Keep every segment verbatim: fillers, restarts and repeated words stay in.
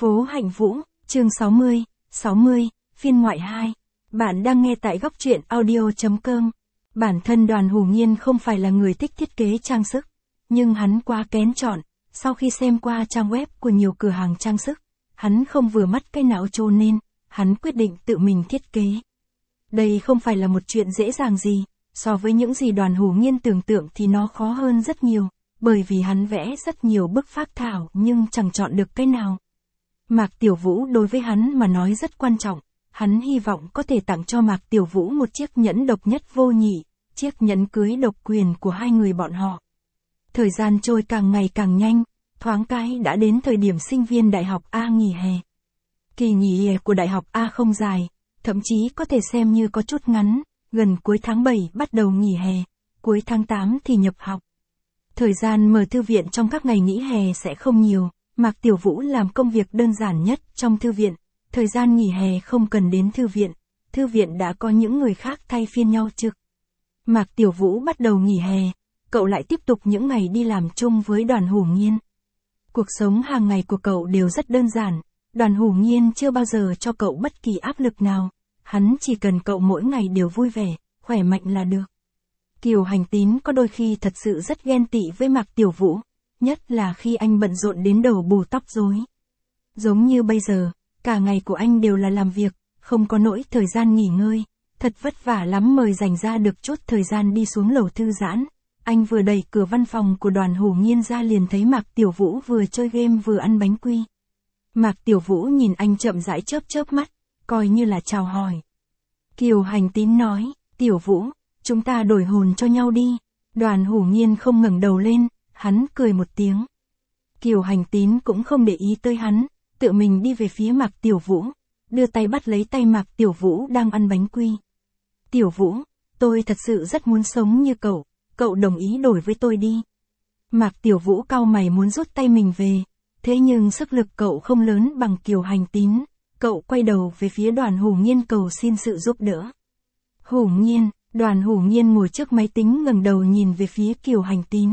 Phố Hạnh Vũ, chương sáu mươi, sáu mươi, phiên ngoại hai. Bạn đang nghe tại góc truyện audio chấm com. Bản thân Đoàn Hùng Nhiên không phải là người thích thiết kế trang sức, nhưng hắn quá kén chọn. Sau khi xem qua trang web của nhiều cửa hàng trang sức, hắn không vừa mắt cái nào cho nên, hắn quyết định tự mình thiết kế. Đây không phải là một chuyện dễ dàng gì, so với những gì Đoàn Hùng Nhiên tưởng tượng thì nó khó hơn rất nhiều, bởi vì hắn vẽ rất nhiều bức phác thảo nhưng chẳng chọn được cái nào. Mạc Tiểu Vũ đối với hắn mà nói rất quan trọng, hắn hy vọng có thể tặng cho Mạc Tiểu Vũ một chiếc nhẫn độc nhất vô nhị, chiếc nhẫn cưới độc quyền của hai người bọn họ. Thời gian trôi càng ngày càng nhanh, thoáng cái đã đến thời điểm sinh viên Đại học A nghỉ hè. Kỳ nghỉ hè của Đại học A không dài, thậm chí có thể xem như có chút ngắn, gần cuối tháng bảy bắt đầu nghỉ hè, cuối tháng tám thì nhập học. Thời gian mở thư viện trong các ngày nghỉ hè sẽ không nhiều, Mạc Tiểu Vũ làm công việc đơn giản nhất trong thư viện, thời gian nghỉ hè không cần đến thư viện, thư viện đã có những người khác thay phiên nhau trực. Mạc Tiểu Vũ bắt đầu nghỉ hè, cậu lại tiếp tục những ngày đi làm chung với Đoàn Hùng Nhiên. Cuộc sống hàng ngày của cậu đều rất đơn giản, Đoàn Hùng Nhiên chưa bao giờ cho cậu bất kỳ áp lực nào, hắn chỉ cần cậu mỗi ngày đều vui vẻ, khỏe mạnh là được. Kiều Hành Tín có đôi khi thật sự rất ghen tị với Mạc Tiểu Vũ, nhất là khi anh bận rộn đến đầu bù tóc rối. Giống như bây giờ, cả ngày của anh đều là làm việc, không có nỗi thời gian nghỉ ngơi, thật vất vả lắm mới dành ra được chút thời gian đi xuống lầu thư giãn. Anh vừa đẩy cửa văn phòng của Đoàn Hùng Nhiên ra liền thấy Mạc Tiểu Vũ vừa chơi game vừa ăn bánh quy. Mạc Tiểu Vũ nhìn anh chậm rãi chớp chớp mắt, coi như là chào hỏi. Kiều Hành Tín nói, Tiểu Vũ, chúng ta đổi hồn cho nhau đi. Đoàn Hùng Nhiên không ngẩng đầu lên, hắn cười một tiếng. Kiều Hành Tín cũng không để ý tới hắn, tự mình đi về phía Mạc Tiểu Vũ, đưa tay bắt lấy tay Mạc Tiểu Vũ đang ăn bánh quy. Tiểu Vũ, tôi thật sự rất muốn sống như cậu, cậu đồng ý đổi với tôi đi. Mạc Tiểu Vũ cau mày muốn rút tay mình về, thế nhưng sức lực cậu không lớn bằng Kiều Hành Tín, cậu quay đầu về phía Đoàn Hùng Nhiên cầu xin sự giúp đỡ. Hùng Nhiên, Đoàn Hùng Nhiên ngồi trước máy tính ngẩng đầu nhìn về phía Kiều Hành Tín.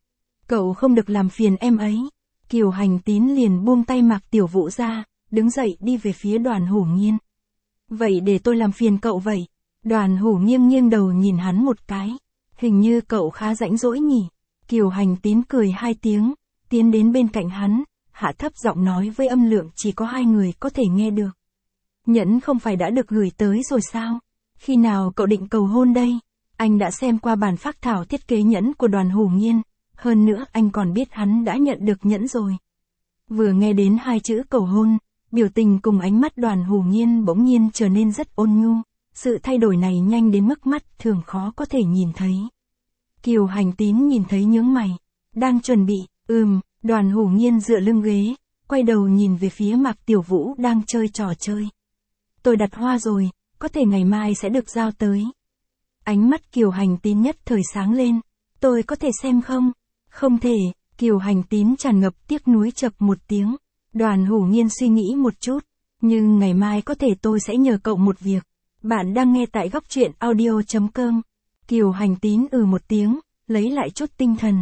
Cậu không được làm phiền em ấy. Kiều Hành Tín liền buông tay Mạc Tiểu Vũ ra, đứng dậy đi về phía Đoàn Hùng Nhiên. Vậy để tôi làm phiền cậu vậy. Đoàn Hùng Nhiên nghiêng đầu nhìn hắn một cái. Hình như cậu khá rãnh rỗi nhỉ. Kiều Hành Tín cười hai tiếng, tiến đến bên cạnh hắn, hạ thấp giọng nói với âm lượng chỉ có hai người có thể nghe được. Nhẫn không phải đã được gửi tới rồi sao? Khi nào cậu định cầu hôn đây? Anh đã xem qua bản phác thảo thiết kế nhẫn của Đoàn Hùng Nhiên. Hơn nữa anh còn biết hắn đã nhận được nhẫn rồi. Vừa nghe đến hai chữ cầu hôn, biểu tình cùng ánh mắt Đoàn Hùng Nhiên bỗng nhiên trở nên rất ôn nhu. Sự thay đổi này nhanh đến mức mắt thường khó có thể nhìn thấy. Kiều Hành Tín nhìn thấy nhướng mày. Đang chuẩn bị, ừm, Đoàn Hùng Nhiên dựa lưng ghế, quay đầu nhìn về phía Mạc Tiểu Vũ đang chơi trò chơi. Tôi đặt hoa rồi, có thể ngày mai sẽ được giao tới. Ánh mắt Kiều Hành Tín nhất thời sáng lên. Tôi có thể xem không? Không thể, Kiều Hành Tín tràn ngập tiếc nuối chậc một tiếng. Đoàn Hùng Nhiên suy nghĩ một chút, nhưng ngày mai có thể tôi sẽ nhờ cậu một việc. Bạn đang nghe tại góc truyện audio chấm com. Kiều Hành Tín ừ một tiếng, lấy lại chút tinh thần.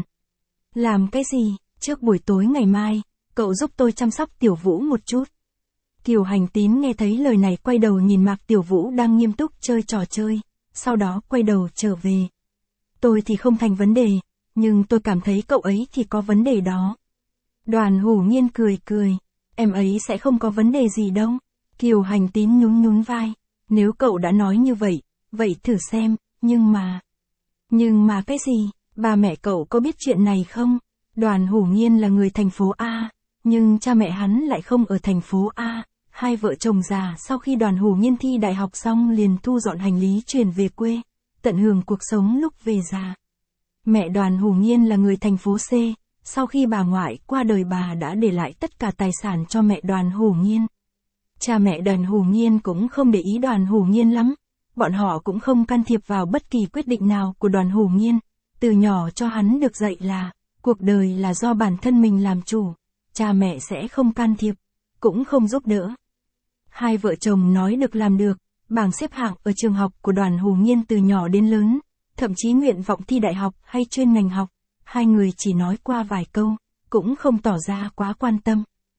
Làm cái gì? Trước buổi tối ngày mai, cậu giúp tôi chăm sóc Tiểu Vũ một chút. Kiều Hành Tín nghe thấy lời này quay đầu nhìn Mạc Tiểu Vũ đang nghiêm túc chơi trò chơi, sau đó quay đầu trở về. Tôi thì không thành vấn đề, nhưng tôi cảm thấy cậu ấy thì có vấn đề đó. Đoàn Hùng Nhiên cười cười, em ấy sẽ không có vấn đề gì đâu. Kiều Hành Tín nhún nhún vai, nếu cậu đã nói như vậy, vậy thử xem, nhưng mà... Nhưng mà cái gì, ba mẹ cậu có biết chuyện này không? Đoàn Hùng Nhiên là người thành phố A, nhưng cha mẹ hắn lại không ở thành phố A. Hai vợ chồng già sau khi Đoàn Hùng Nhiên thi đại học xong liền thu dọn hành lý chuyển về quê, tận hưởng cuộc sống lúc về già. Mẹ Đoàn Hùng Nhiên là người thành phố C, sau khi bà ngoại qua đời bà đã để lại tất cả tài sản cho mẹ Đoàn Hùng Nhiên. Cha mẹ Đoàn Hùng Nhiên cũng không để ý Đoàn Hùng Nhiên lắm, bọn họ cũng không can thiệp vào bất kỳ quyết định nào của Đoàn Hùng Nhiên. Từ nhỏ cho hắn được dạy là, cuộc đời là do bản thân mình làm chủ, cha mẹ sẽ không can thiệp, cũng không giúp đỡ. Hai vợ chồng nói được làm được, bảng xếp hạng ở trường học của Đoàn Hùng Nhiên từ nhỏ đến lớn, thậm chí nguyện vọng thi đại học hay chuyên ngành học, hai người chỉ nói qua vài câu, cũng không tỏ ra quá quan tâm.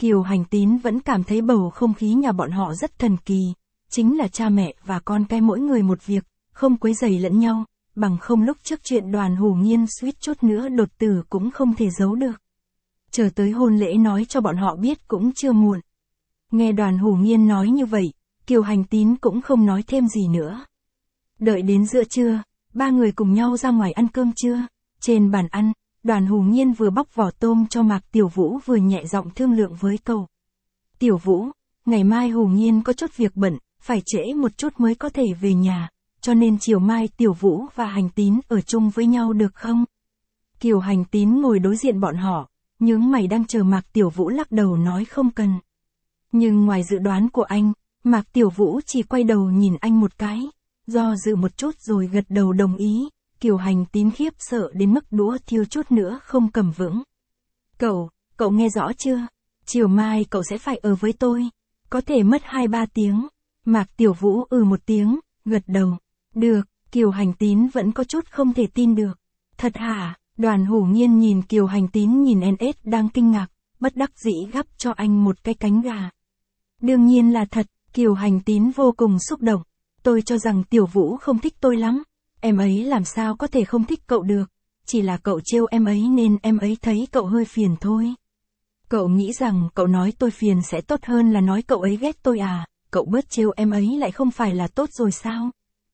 Kiều Hành Tín vẫn cảm thấy bầu không khí nhà bọn họ rất thần kỳ, chính là cha mẹ và con cái mỗi người một việc, không quấy rầy lẫn nhau, bằng không lúc trước chuyện Đoàn Hủ Nhiên suýt chút nữa đột tử cũng không thể giấu được. Chờ tới hôn lễ nói cho bọn họ biết cũng chưa muộn. Nghe Đoàn Hủ Nhiên nói như vậy, Kiều Hành Tín cũng không nói thêm gì nữa. Đợi đến giữa trưa, ba người cùng nhau ra ngoài ăn cơm trưa. Trên bàn ăn, Đoàn Hủ Nhiên vừa bóc vỏ tôm cho Mạc Tiểu Vũ vừa nhẹ giọng thương lượng với cậu. Tiểu Vũ, ngày mai Hủ Nhiên có chút việc bận, phải trễ một chút mới có thể về nhà, cho nên chiều mai Tiểu Vũ và Hành Tín ở chung với nhau được không? Kiều Hành Tín ngồi đối diện bọn họ, nhướng mày đang chờ Mạc Tiểu Vũ lắc đầu nói không cần. Nhưng ngoài dự đoán của anh, Mạc Tiểu Vũ chỉ quay đầu nhìn anh một cái, do dự một chút rồi gật đầu đồng ý. Kiều Hành Tín khiếp sợ đến mức đũa thiếu chút nữa không cầm vững. Cậu, cậu nghe rõ chưa? Chiều mai cậu sẽ phải ở với tôi. Có thể mất hai ba tiếng. Mạc Tiểu Vũ ừ một tiếng, gật đầu. Được, Kiều Hành Tín vẫn có chút không thể tin được. Thật hả? Đoàn Hủ Nhiên nhìn Kiều Hành Tín nhìn en ét đang kinh ngạc, bất đắc dĩ gắp cho anh một cái cánh gà. Đương nhiên là thật, Kiều Hành Tín vô cùng xúc động. Tôi cho rằng Tiểu Vũ không thích tôi lắm. Em ấy làm sao có thể không thích cậu được, chỉ là cậu trêu em ấy nên em ấy thấy cậu hơi phiền thôi. Cậu nghĩ rằng cậu nói tôi phiền sẽ tốt hơn là nói cậu ấy ghét tôi à, cậu bớt trêu em ấy lại không phải là tốt rồi sao?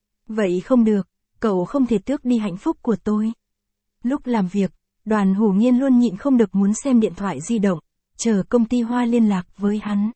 Vậy không được, cậu không thể tước đi hạnh phúc của tôi. Lúc làm việc, Đoàn Hủ Nhiên luôn nhịn không được muốn xem điện thoại di động, chờ công ty Hoa liên lạc với hắn.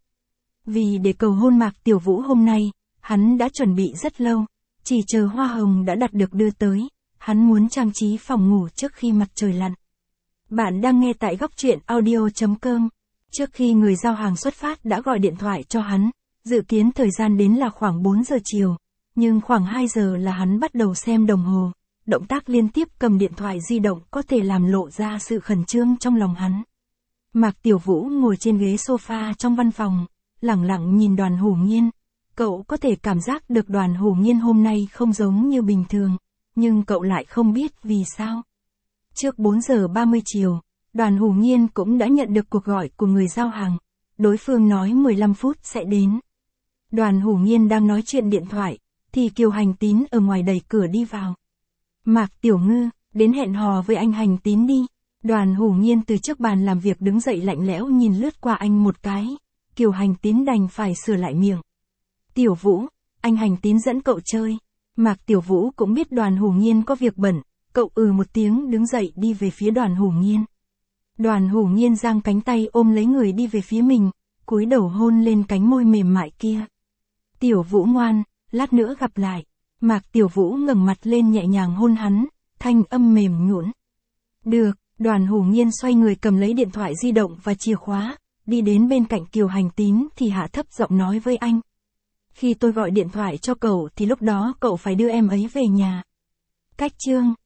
Vì để cầu hôn Mạc Tiểu Vũ hôm nay, hắn đã chuẩn bị rất lâu. Chỉ chờ hoa hồng đã đặt được đưa tới, hắn muốn trang trí phòng ngủ trước khi mặt trời lặn. Bạn đang nghe tại góc truyện audio chấm com. Trước khi người giao hàng xuất phát đã gọi điện thoại cho hắn, dự kiến thời gian đến là khoảng bốn giờ chiều, nhưng khoảng hai giờ là hắn bắt đầu xem đồng hồ. Động tác liên tiếp cầm điện thoại di động có thể làm lộ ra sự khẩn trương trong lòng hắn. Mạc Tiểu Vũ ngồi trên ghế sofa trong văn phòng, lẳng lặng nhìn Đoàn Hủ Nhiên. Cậu có thể cảm giác được Đoàn Hủ Nhiên hôm nay không giống như bình thường, nhưng cậu lại không biết vì sao. Trước bốn giờ ba mươi chiều, Đoàn Hủ Nhiên cũng đã nhận được cuộc gọi của người giao hàng, đối phương nói mười lăm phút sẽ đến. Đoàn Hủ Nhiên đang nói chuyện điện thoại, thì Kiều Hành Tín ở ngoài đẩy cửa đi vào. Mạc Tiểu Ngư, đến hẹn hò với anh Hành Tín đi. Đoàn Hủ Nhiên từ trước bàn làm việc đứng dậy lạnh lẽo nhìn lướt qua anh một cái. Kiều Hành Tín đành phải sửa lại miệng. Tiểu Vũ, anh Hành Tín dẫn cậu chơi. Mạc Tiểu Vũ cũng biết Đoàn Hủ Nhiên có việc bận, cậu ừ một tiếng đứng dậy đi về phía Đoàn Hủ Nhiên. Đoàn Hủ Nhiên giang cánh tay ôm lấy người đi về phía mình, cúi đầu hôn lên cánh môi mềm mại kia. Tiểu Vũ ngoan, lát nữa gặp lại. Mạc Tiểu Vũ ngẩng mặt lên nhẹ nhàng hôn hắn, thanh âm mềm nhũn. Được, Đoàn Hủ Nhiên xoay người cầm lấy điện thoại di động và chìa khóa, đi đến bên cạnh Kiều Hành Tín thì hạ thấp giọng nói với anh. Khi tôi gọi điện thoại cho cậu thì lúc đó cậu phải đưa em ấy về nhà. Cách chương